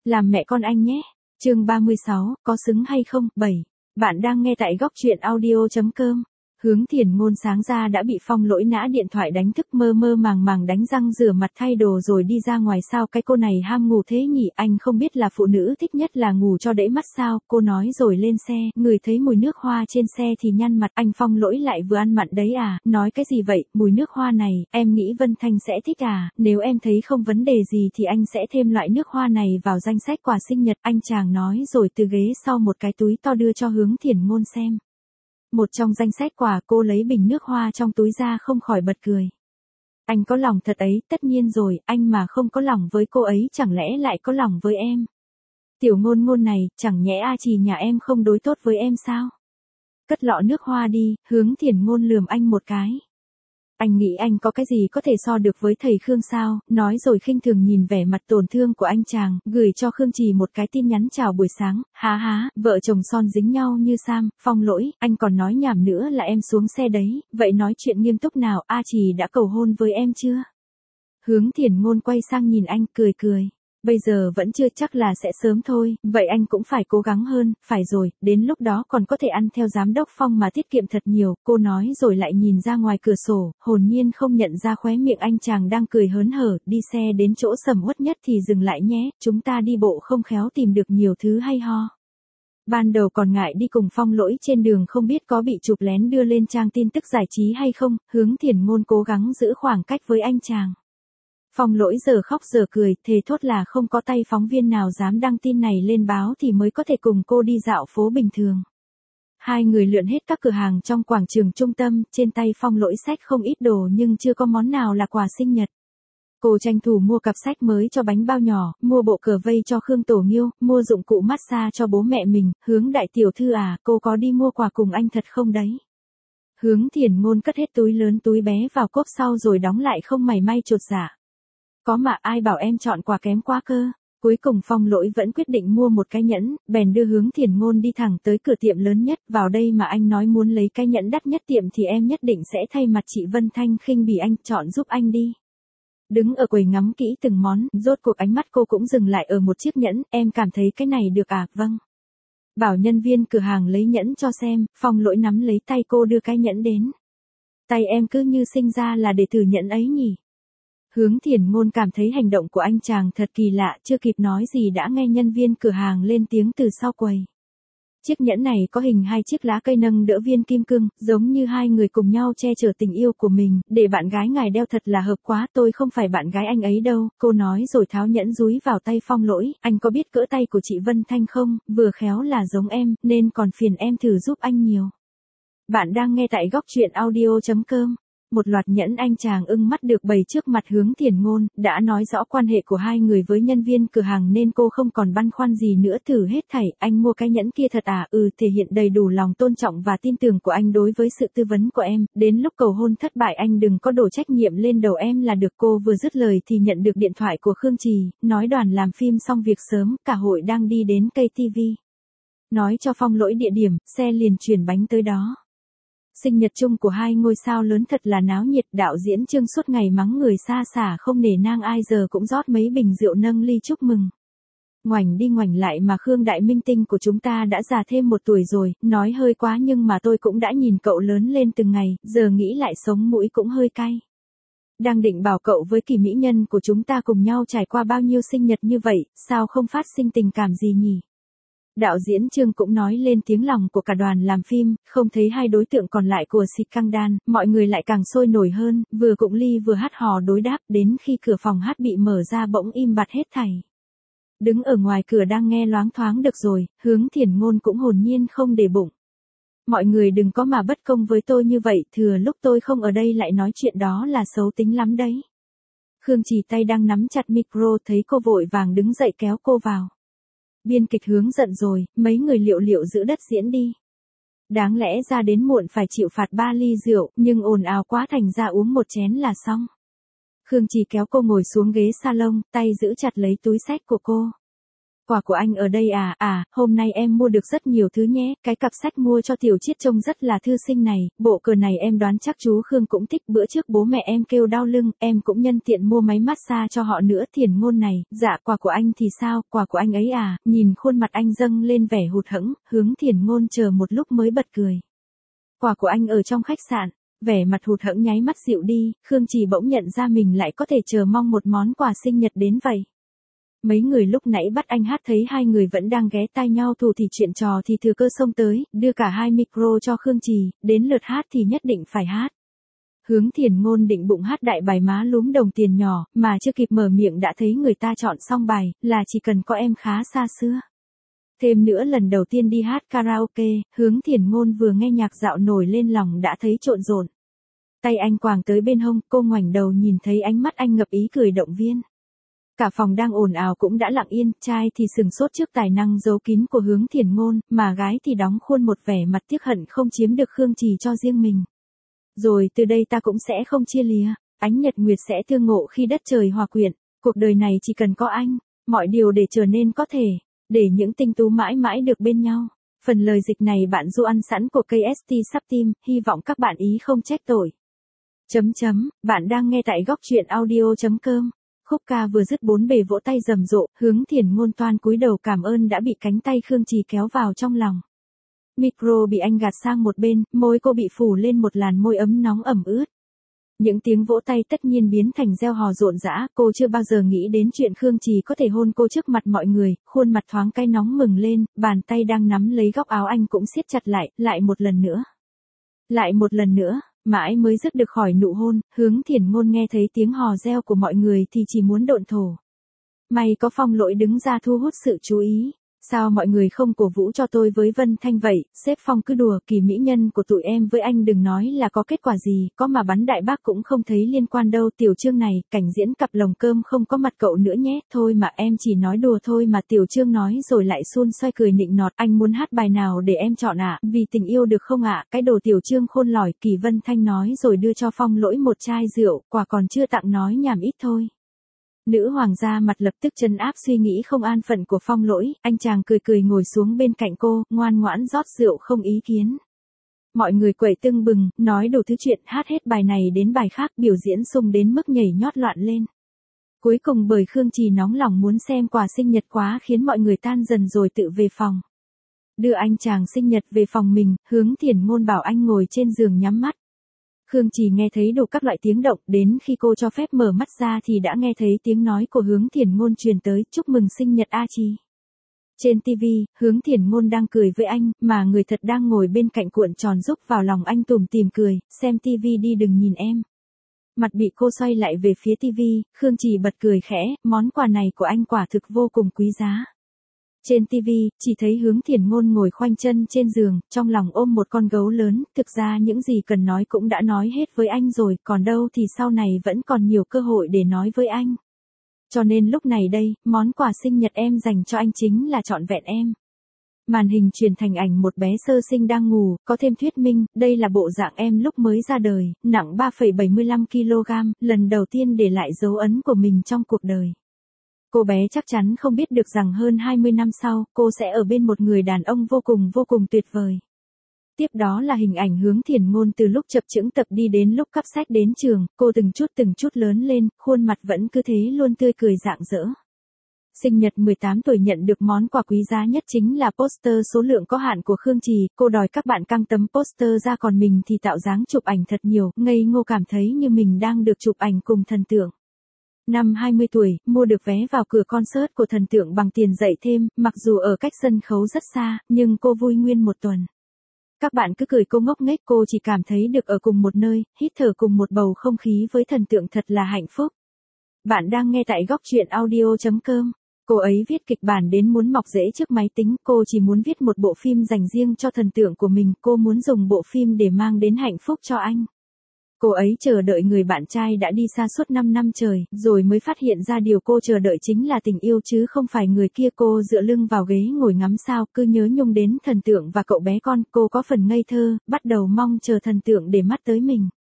Làm mẹ con anh nhé. Chương 36, có xứng hay không? 7. Bạn đang nghe tại góc truyện audio.com. Hướng Thiền Ngôn sáng ra đã bị Phong Lỗi nã điện thoại đánh thức, mơ mơ màng màng đánh răng rửa mặt thay đồ rồi đi ra ngoài. Sao cái cô này ham ngủ thế nhỉ? Anh không biết là phụ nữ thích nhất là ngủ cho đẫy mắt sao? Cô nói rồi lên xe, người thấy mùi nước hoa trên xe thì nhăn mặt. Anh Phong Lỗi lại vừa ăn mặn đấy à? Nói cái gì vậy? Mùi nước hoa này, em nghĩ Vân Thanh sẽ thích à? Nếu em thấy không vấn đề gì thì anh sẽ thêm loại nước hoa này vào danh sách quà sinh nhật. Anh chàng nói rồi từ ghế sau một cái túi to đưa cho Hướng Thiền Ngôn xem. Một trong danh sách quà. Cô lấy bình nước hoa trong túi ra không khỏi bật cười. Anh có lòng thật ấy, tất nhiên rồi, anh mà không có lòng với cô ấy chẳng lẽ lại có lòng với em. Tiểu Ngôn Ngôn này, chẳng nhẽ A Trì nhà em không đối tốt với em sao? Cất lọ nước hoa đi. Hướng Thiền Ngôn lườm anh một cái. Anh nghĩ anh có cái gì có thể so được với thầy Khương sao? Nói rồi khinh thường nhìn vẻ mặt tổn thương của anh chàng, gửi cho Khương Trì một cái tin nhắn chào buổi sáng. Há, vợ chồng son dính nhau như Sam. Phong Lỗi, anh còn nói nhảm nữa là em xuống xe đấy. Vậy nói chuyện nghiêm túc nào, A Trì đã cầu hôn với em chưa? Hướng Thiền Ngôn quay sang nhìn anh, cười cười. Bây giờ vẫn chưa, chắc là sẽ sớm thôi, vậy anh cũng phải cố gắng hơn. Phải rồi, đến lúc đó còn có thể ăn theo giám đốc Phong mà tiết kiệm thật nhiều. Cô nói rồi lại nhìn ra ngoài cửa sổ, hồn nhiên không nhận ra khóe miệng anh chàng đang cười hớn hở. Đi xe đến chỗ sầm uất nhất thì dừng lại nhé, chúng ta đi bộ không khéo tìm được nhiều thứ hay ho. Ban đầu còn ngại đi cùng Phong Lỗi trên đường không biết có bị chụp lén đưa lên trang tin tức giải trí hay không. Hướng Thiền Ngôn cố gắng giữ khoảng cách với anh chàng. Phong Lỗi giờ khóc giờ cười, thề thốt là không có tay phóng viên nào dám đăng tin này lên báo thì mới có thể cùng cô đi dạo phố bình thường. Hai người lượn hết các cửa hàng trong quảng trường trung tâm, trên tay Phong Lỗi xách không ít đồ nhưng chưa có món nào là quà sinh nhật. Cô tranh thủ mua cặp sách mới cho bánh bao nhỏ, mua bộ cờ vây cho Khương Tổ Nghiêu, mua dụng cụ massage cho bố mẹ mình. Hướng đại tiểu thư à, cô có đi mua quà cùng anh thật không đấy? Hướng Thiền Ngôn cất hết túi lớn túi bé vào cốp sau rồi đóng lại không mảy may chột dạ. Có mà ai bảo em chọn quà kém quá cơ. Cuối cùng Phong Lỗi vẫn quyết định mua một cái nhẫn, bèn đưa Hướng Thiền Ngôn đi thẳng tới cửa tiệm lớn nhất. Vào đây mà anh nói muốn lấy cái nhẫn đắt nhất tiệm thì em nhất định sẽ thay mặt chị Vân Thanh khinh bỉ anh, chọn giúp anh đi. Đứng ở quầy ngắm kỹ từng món, rốt cuộc ánh mắt cô cũng dừng lại ở một chiếc nhẫn. Em cảm thấy cái này được à? Vâng. Bảo nhân viên cửa hàng lấy nhẫn cho xem. Phong Lỗi nắm lấy tay cô đưa cái nhẫn đến. Tay em cứ như sinh ra là để thử nhẫn ấy nhỉ? Hướng Thiền Ngôn cảm thấy hành động của anh chàng thật kỳ lạ, chưa kịp nói gì đã nghe nhân viên cửa hàng lên tiếng từ sau quầy. Chiếc nhẫn này có hình hai chiếc lá cây nâng đỡ viên kim cương, giống như hai người cùng nhau che chở tình yêu của mình. Để bạn gái ngài đeo thật là hợp quá, tôi không phải bạn gái anh ấy đâu. Cô nói rồi tháo nhẫn dúi vào tay Phong Lỗi. Anh có biết cỡ tay của chị Vân Thanh không? Vừa khéo là giống em, nên còn phiền em thử giúp anh nhiều. Bạn đang nghe tại góc truyện audio.com. Một loạt nhẫn anh chàng ưng mắt được bày trước mặt Hướng Thiền Ngôn, đã nói rõ quan hệ của hai người với nhân viên cửa hàng nên cô không còn băn khoăn gì nữa. Thử hết thảy, anh mua cái nhẫn kia thật à? Thể hiện đầy đủ lòng tôn trọng và tin tưởng của anh đối với sự tư vấn của em. Đến lúc cầu hôn thất bại anh đừng có đổ trách nhiệm lên đầu em là được. Cô vừa dứt lời thì nhận được điện thoại của Khương Trì, nói đoàn làm phim xong việc sớm, cả hội đang đi đến cây TV. Nói cho Phong Lỗi địa điểm, xe liền chuyển bánh tới đó. Sinh nhật chung của hai ngôi sao lớn thật là náo nhiệt. Đạo diễn Trương suốt ngày mắng người xa xả không nể nang ai, giờ cũng rót mấy bình rượu nâng ly chúc mừng. Ngoảnh đi ngoảnh lại mà Khương đại minh tinh của chúng ta đã già thêm 1 tuổi rồi. Nói hơi quá nhưng mà tôi cũng đã nhìn cậu lớn lên từng ngày, giờ nghĩ lại sống mũi cũng hơi cay. Đang định bảo cậu với kỳ mỹ nhân của chúng ta cùng nhau trải qua bao nhiêu sinh nhật như vậy, sao không phát sinh tình cảm gì nhỉ? Đạo diễn Trương cũng nói lên tiếng lòng của cả đoàn làm phim. Không thấy hai đối tượng còn lại của Sikangdan, mọi người lại càng sôi nổi hơn, vừa cụng ly vừa hát hò đối đáp. Đến khi cửa phòng hát bị mở ra bỗng im bặt hết thảy. Đứng ở ngoài cửa đang nghe loáng thoáng được rồi, Hướng Thiền Ngôn cũng hồn nhiên không để bụng. Mọi người đừng có mà bất công với tôi như vậy, thừa lúc tôi không ở đây lại nói chuyện đó là xấu tính lắm đấy. Khương Trì tay đang nắm chặt micro thấy cô vội vàng đứng dậy kéo cô vào. Biên kịch Hướng giận rồi, mấy người liệu giữ đất diễn đi. Đáng lẽ ra đến muộn phải chịu phạt 3 ly rượu, nhưng ồn ào quá thành ra uống 1 chén là xong. Khương Trì kéo cô ngồi xuống ghế salon, tay giữ chặt lấy túi xách của cô. Quà của anh ở đây à, hôm nay em mua được rất nhiều thứ nhé, cái cặp sách mua cho Tiểu Chiết trông rất là thư sinh này, bộ cờ này em đoán chắc chú Khương cũng thích, bữa trước bố mẹ em kêu đau lưng, em cũng nhân tiện mua máy massage cho họ nữa. Thiền Ngôn này, dạ quà của anh thì sao, quà của anh ấy à, nhìn khuôn mặt anh dâng lên vẻ hụt hẫng, Hướng Thiền Ngôn chờ một lúc mới bật cười. Quà của anh ở trong khách sạn. Vẻ mặt hụt hẫng nháy mắt dịu đi, Khương Trì bỗng nhận ra mình lại có thể chờ mong một món quà sinh nhật đến vậy. Mấy người lúc nãy bắt anh hát thấy hai người vẫn đang ghé tai nhau thủ thì chuyện trò thì thừa cơ xông tới, đưa cả hai micro cho Khương Trì, đến lượt hát thì nhất định phải hát. Hướng Thiền Ngôn định bụng hát đại bài Má Lúm Đồng Tiền Nhỏ, mà chưa kịp mở miệng đã thấy người ta chọn xong bài, là Chỉ Cần Có Em khá xa xưa. Thêm nữa lần đầu tiên đi hát karaoke, Hướng Thiền Ngôn vừa nghe nhạc dạo nổi lên lòng đã thấy trộn rộn. Tay anh quàng tới bên hông, cô ngoảnh đầu nhìn thấy ánh mắt anh ngập ý cười động viên. Cả phòng đang ồn ào cũng đã lặng yên, trai thì sừng sốt trước tài năng giấu kín của Hướng Thiền Ngôn, mà gái thì đóng khuôn một vẻ mặt tiếc hận không chiếm được Khương Trì cho riêng mình. Rồi từ đây ta cũng sẽ không chia lìa, ánh nhật nguyệt sẽ tương ngộ khi đất trời hòa quyện, cuộc đời này chỉ cần có anh, mọi điều để trở nên có thể, để những tinh tú mãi mãi được bên nhau. Phần lời dịch này bạn du ăn sẵn của KST Subteam, hy vọng các bạn ý không trách tội. Bạn đang nghe tại góc truyện audio.com. Khúc ca vừa dứt bốn bề vỗ tay rầm rộ, Hướng Thiền Ngôn toan cúi đầu cảm ơn đã bị cánh tay Khương Trì kéo vào trong lòng. Micro bị anh gạt sang một bên, môi cô bị phủ lên một làn môi ấm nóng ẩm ướt. Những tiếng vỗ tay tất nhiên biến thành reo hò rộn rã, cô chưa bao giờ nghĩ đến chuyện Khương Trì có thể hôn cô trước mặt mọi người, khuôn mặt thoáng cay nóng mừng lên, bàn tay đang nắm lấy góc áo anh cũng siết chặt lại một lần nữa. Lại một lần nữa, mãi mới dứt được khỏi nụ hôn, Hướng Thiền Ngôn nghe thấy tiếng hò reo của mọi người thì chỉ muốn độn thổ. May có Phong Lỗi đứng ra thu hút sự chú ý. Sao mọi người không cổ vũ cho tôi với Vân Thanh vậy, sếp Phong cứ đùa, kỳ mỹ nhân của tụi em với anh đừng nói là có kết quả gì, có mà bắn đại bác cũng không thấy liên quan đâu. Tiểu Trương này, cảnh diễn cặp lồng cơm không có mặt cậu nữa nhé, thôi mà em chỉ nói đùa thôi mà. Tiểu Trương nói rồi lại xun xoay cười nịnh nọt, anh muốn hát bài nào để em chọn ạ, vì tình yêu được không ạ, cái đồ Tiểu Trương khôn lỏi. Kỳ Vân Thanh nói rồi đưa cho Phong Lỗi một chai rượu, quà còn chưa tặng nói nhảm ít thôi. Nữ hoàng gia mặt lập tức trấn áp suy nghĩ không an phận của Phong Lỗi, anh chàng cười cười ngồi xuống bên cạnh cô, ngoan ngoãn rót rượu không ý kiến. Mọi người quẩy tưng bừng, nói đủ thứ chuyện, hát hết bài này đến bài khác, biểu diễn sung đến mức nhảy nhót loạn lên. Cuối cùng bởi Khương Trì nóng lòng muốn xem quà sinh nhật quá khiến mọi người tan dần rồi tự về phòng. Đưa anh chàng sinh nhật về phòng mình, Hướng Thiền Ngôn bảo anh ngồi trên giường nhắm mắt. Khương Trì nghe thấy đủ các loại tiếng động, đến khi cô cho phép mở mắt ra thì đã nghe thấy tiếng nói của Hướng Thiền Ngôn truyền tới, chúc mừng sinh nhật A Trì. Trên TV, Hướng Thiền Ngôn đang cười với anh, mà người thật đang ngồi bên cạnh cuộn tròn giúp vào lòng anh tủm tỉm cười, xem TV đi đừng nhìn em. Mặt bị cô xoay lại về phía TV, Khương Trì bật cười khẽ, món quà này của anh quả thực vô cùng quý giá. Trên TV, chỉ thấy Hướng Thiền Ngôn ngồi khoanh chân trên giường, trong lòng ôm một con gấu lớn, thực ra những gì cần nói cũng đã nói hết với anh rồi, còn đâu thì sau này vẫn còn nhiều cơ hội để nói với anh. Cho nên lúc này đây, món quà sinh nhật em dành cho anh chính là trọn vẹn em. Màn hình truyền thành ảnh một bé sơ sinh đang ngủ, có thêm thuyết minh, đây là bộ dạng em lúc mới ra đời, nặng 3,75 kg, lần đầu tiên để lại dấu ấn của mình trong cuộc đời. Cô bé chắc chắn không biết được rằng hơn 20 năm sau, cô sẽ ở bên một người đàn ông vô cùng tuyệt vời. Tiếp đó là hình ảnh Hướng Thiền Ngôn từ lúc chập chững tập đi đến lúc cắp sách đến trường, cô từng chút lớn lên, khuôn mặt vẫn cứ thế luôn tươi cười rạng rỡ. Sinh nhật 18 tuổi nhận được món quà quý giá nhất chính là poster số lượng có hạn của Khương Trì, cô đòi các bạn căng tấm poster ra còn mình thì tạo dáng chụp ảnh thật nhiều, ngây ngô cảm thấy như mình đang được chụp ảnh cùng thần tượng. Năm 20 tuổi, mua được vé vào cửa concert của thần tượng bằng tiền dạy thêm, mặc dù ở cách sân khấu rất xa, nhưng cô vui nguyên một tuần. Các bạn cứ cười cô ngốc nghếch, cô chỉ cảm thấy được ở cùng một nơi, hít thở cùng một bầu không khí với thần tượng thật là hạnh phúc. Bạn đang nghe tại góc truyện audio.com. Cô ấy viết kịch bản đến muốn mọc rễ trước máy tính, cô chỉ muốn viết một bộ phim dành riêng cho thần tượng của mình, cô muốn dùng bộ phim để mang đến hạnh phúc cho anh. Cô ấy chờ đợi người bạn trai đã đi xa suốt 5 năm trời, rồi mới phát hiện ra điều cô chờ đợi chính là tình yêu chứ không phải người kia. Cô dựa lưng vào ghế ngồi ngắm sao, cứ nhớ nhung đến thần tượng và cậu bé con, cô có phần ngây thơ, bắt đầu mong chờ thần tượng để mắt tới mình.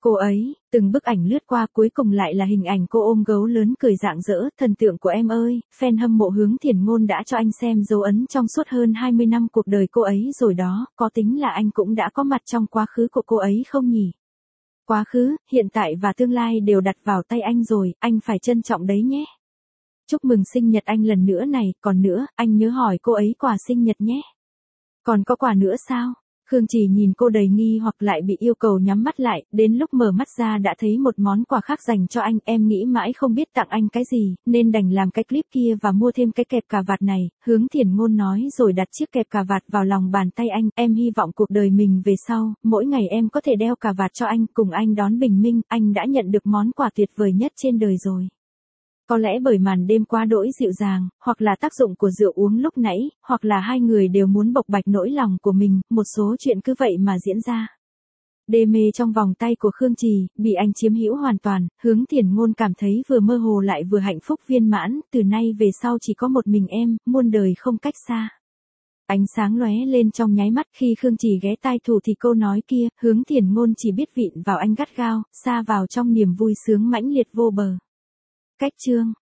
Cô ấy, từng bức ảnh lướt qua cuối cùng lại là hình ảnh cô ôm gấu lớn cười rạng rỡ, thần tượng của em ơi, fan hâm mộ Hướng Thiền Ngôn đã cho anh xem dấu ấn trong suốt hơn 20 năm cuộc đời cô ấy rồi đó, có tính là anh cũng đã có mặt trong quá khứ của cô ấy không nhỉ? Quá khứ, hiện tại và tương lai đều đặt vào tay anh rồi, anh phải trân trọng đấy nhé. Chúc mừng sinh nhật anh lần nữa này, còn nữa, anh nhớ hỏi cô ấy quà sinh nhật nhé. Còn có quà nữa sao? Khương Chỉ nhìn cô đầy nghi hoặc lại bị yêu cầu nhắm mắt lại, đến lúc mở mắt ra đã thấy một món quà khác dành cho anh, em nghĩ mãi không biết tặng anh cái gì, nên đành làm cái clip kia và mua thêm cái kẹp cà vạt này, Hướng Thiền Ngôn nói rồi đặt chiếc kẹp cà vạt vào lòng bàn tay anh, em hy vọng cuộc đời mình về sau, mỗi ngày em có thể đeo cà vạt cho anh, cùng anh đón bình minh, anh đã nhận được món quà tuyệt vời nhất trên đời rồi. Có lẽ bởi màn đêm quá đỗi dịu dàng, hoặc là tác dụng của rượu uống lúc nãy, hoặc là hai người đều muốn bộc bạch nỗi lòng của mình, một số chuyện cứ vậy mà diễn ra. Đê mê trong vòng tay của Khương Trì, bị anh chiếm hữu hoàn toàn, Hướng Thiền Ngôn cảm thấy vừa mơ hồ lại vừa hạnh phúc viên mãn, từ nay về sau chỉ có một mình em, muôn đời không cách xa. Ánh sáng lóe lên trong nháy mắt khi Khương Trì ghé tai thủ thì câu nói kia, Hướng Thiền Ngôn chỉ biết vịn vào anh gắt gao, sa vào trong niềm vui sướng mãnh liệt vô bờ. Cách chương